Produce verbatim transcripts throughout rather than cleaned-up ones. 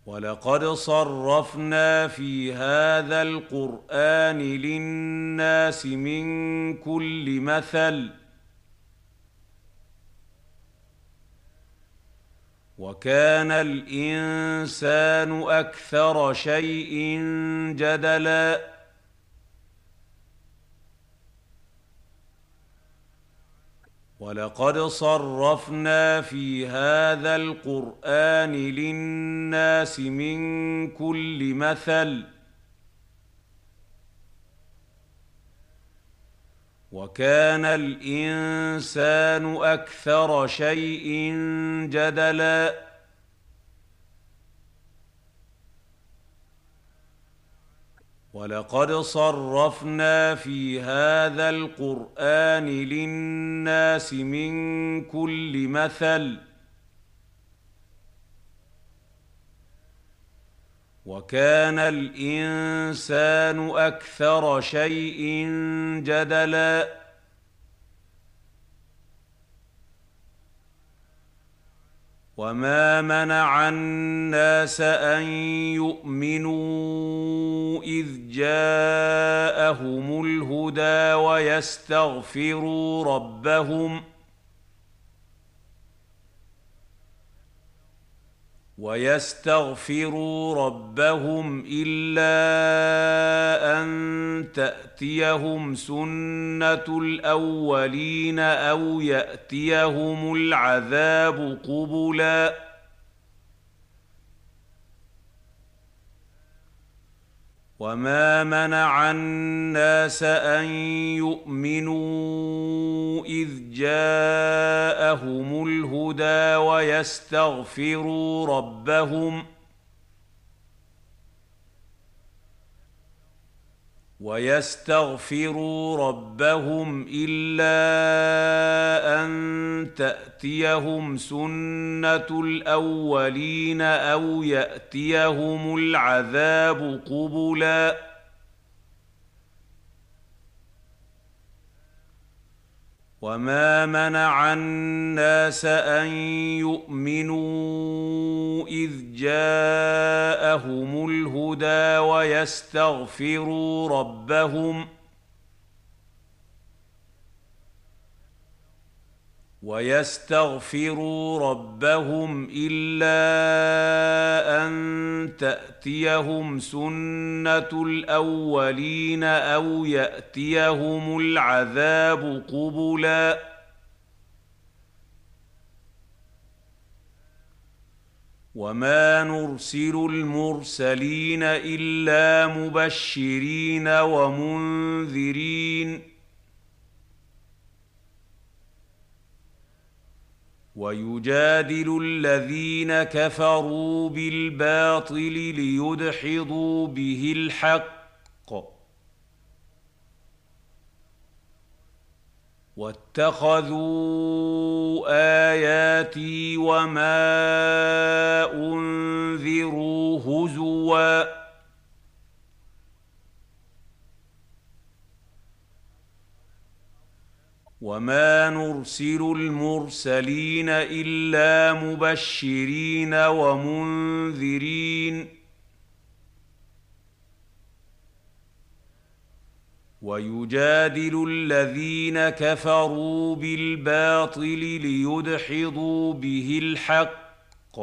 ولقد صرفنا في هذا القرآن للناس من كل مثل وكان الإنسان أكثر شيء جدلا ولقد صرفنا في هذا القرآن للناس من كل مثل وكان الإنسان أكثر شيء جدلا ولقد صرفنا في هذا القرآن للناس من كل مثل وكان الإنسان أكثر شيء جدلا وما منع الناس أن يؤمنوا إذ جاءهم الهدى ويستغفروا ربهم ويستغفروا ربهم إلا أن تأتيهم سنة الأولين أو يأتيهم العذاب قبلا وما منع الناس أن يؤمنوا إذ جاءهم الهدى ويستغفروا ربهم ويستغفروا ربهم إلا أن تأتيهم سنة الأولين أو يأتيهم العذاب قبلا وما منع الناس أن يؤمنوا إذ جاءهم الهدى ويستغفروا ربهم ويستغفروا ربهم إلا أن تأتيهم سنة الأولين أو يأتيهم العذاب قبلا وما نرسل المرسلين إلا مبشرين ومنذرين ويجادل الذين كفروا بالباطل ليدحضوا به الحق واتخذوا آياتي وما أنذروا هزوا وما نرسل المرسلين إلا مبشرين ومنذرين ويجادل الذين كفروا بالباطل ليدحضوا به الحق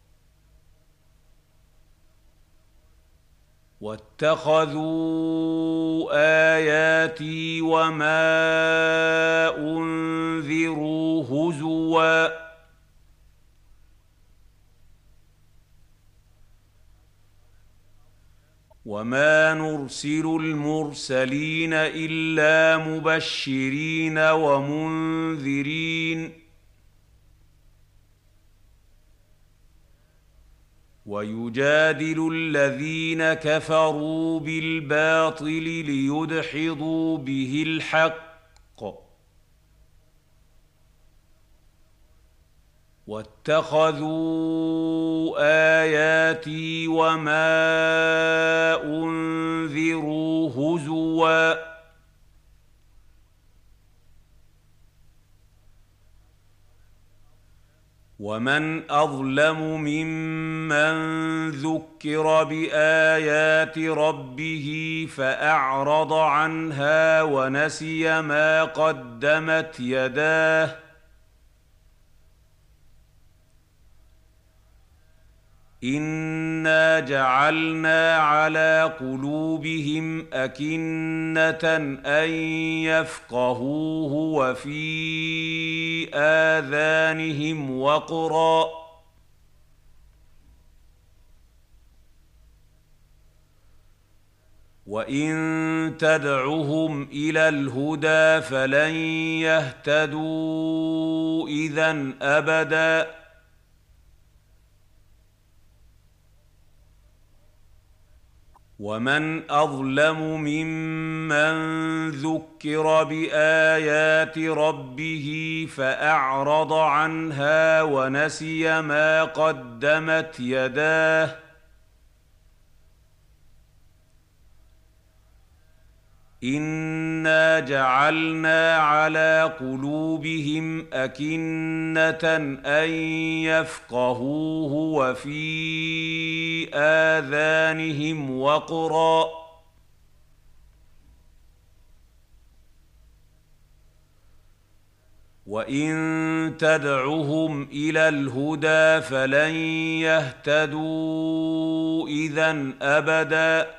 واتخذوا آياتي وما أنذروا هزوا وما نرسل المرسلين إلا مبشرين ومنذرين ويجادل الذين كفروا بالباطل ليدحضوا به الحق واتخذوا آياتي وما أنذروا هزوا ومن اظلم ممن ذكر بايات ربه فاعرض عنها ونسي ما قدمت يداه انا جعلنا على قلوبهم اكنه ان يفقهوه وفي اذانهم وقرا وان تدعهم الى الهدى فلن يهتدوا اذا ابدا ومن اظلم ممن ذكر بايات ربه فاعرض عنها ونسي ما قدمت يداه انا جعلنا على قلوبهم اكنه ان يفقهوه وفي اذانهم وقرا وان تدعهم الى الهدى فلن يهتدوا اذا ابدا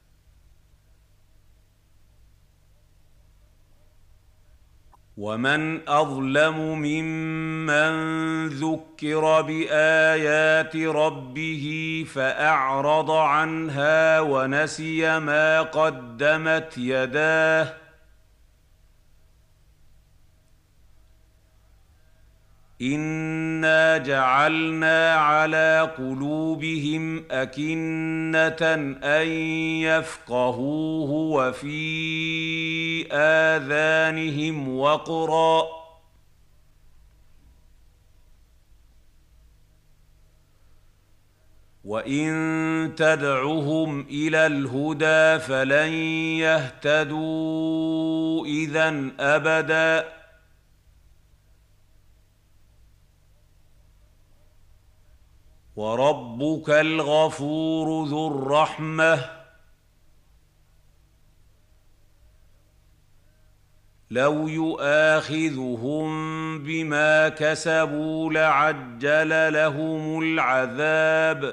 ومن اظلم ممن ذكر بايات ربه فاعرض عنها ونسي ما قدمت يداه انا جعلنا على قلوبهم اكنه ان يفقهوه وفي اذانهم وقرا وان تدعهم الى الهدى فلن يهتدوا اذا ابدا وربك الغفور ذو الرحمه لو يؤاخذهم بما كسبوا لعجل لهم العذاب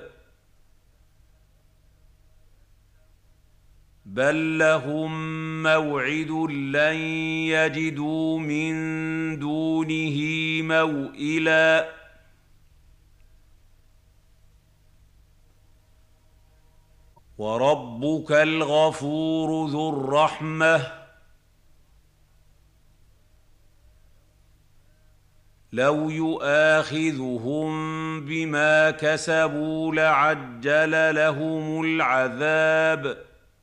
بل لهم موعد لن يجدوا من دونه موئلا وربك الغفور ذو الرحمه لو يؤاخذهم بما كسبوا لعجل لهم العذاب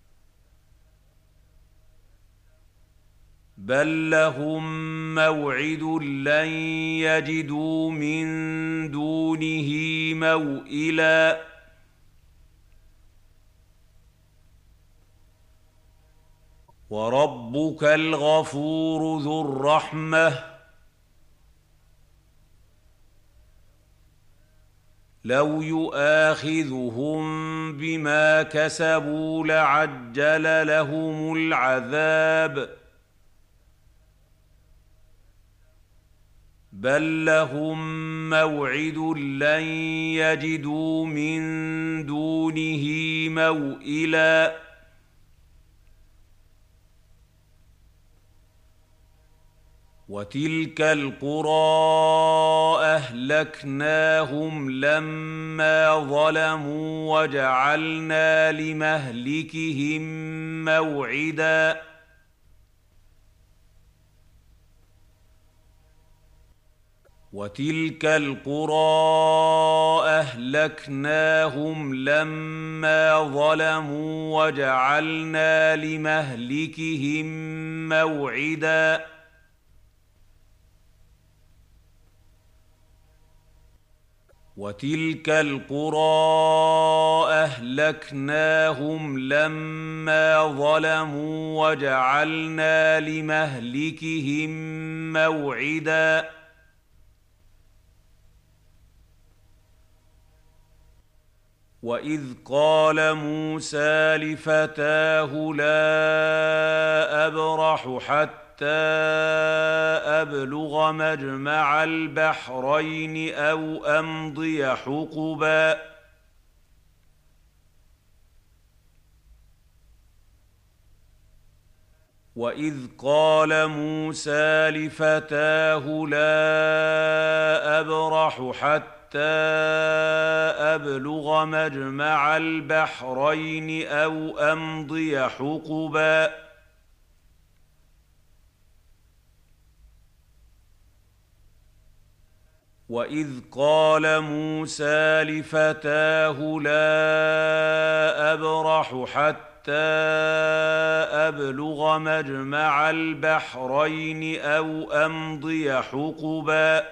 بل لهم موعد لن يجدوا من دونه موئلا وربك الغفور ذو الرحمه لو يؤاخذهم بما كسبوا لعجل لهم العذاب بل لهم موعد لن يجدوا من دونه موئلا وتلك القرى اهلكناهم لما ظلموا وجعلنا لمهلكهم موعدا وتلك القرى اهلكناهم لما ظلموا وجعلنا لمهلكهم موعدا وتلك القرى اهلكناهم لما ظلموا وجعلنا لمهلكهم موعدا وتلك القرى اهلكناهم لما ظلموا وجعلنا لمهلكهم موعدا وتلك القرى اهلكناهم لما ظلموا وجعلنا لمهلكهم موعدا وتلك القرى اهلكناهم لما ظلموا وجعلنا لمهلكهم وتلك القرى اهلكناهم لما ظلموا وجعلنا لمهلكهم موعدا وإذ قال موسى لفتاه لا أبرح حتى أبلغ مجمع البحرين أو أمضي حقبا وإذ قال موسى لفتاه لا أبرح حتى أبلغ مجمع البحرين أو أمضي حقبا وإذ قال موسى لفتاه لا أبرح حتى أبلغ مجمع البحرين أو أمضي حقبا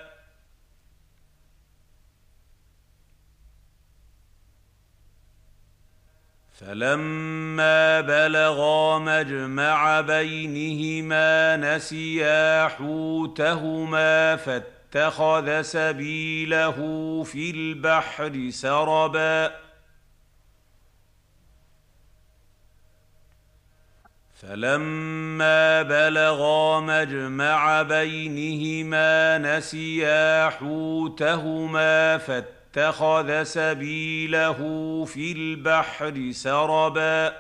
فلما بلغا مجمع بينهما نسيا حوتهما فاتخذ سبيله في البحر سربا فلما بلغا مجمع بينهما نسيا حوتهما فاتخذ اتخذ سبيله في البحر سربا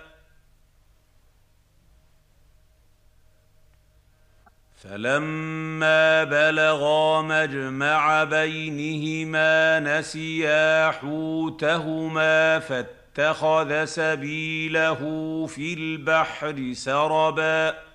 فلما بلغا مجمع بينهما نسيا حوتهما فاتخذ سبيله في البحر سربا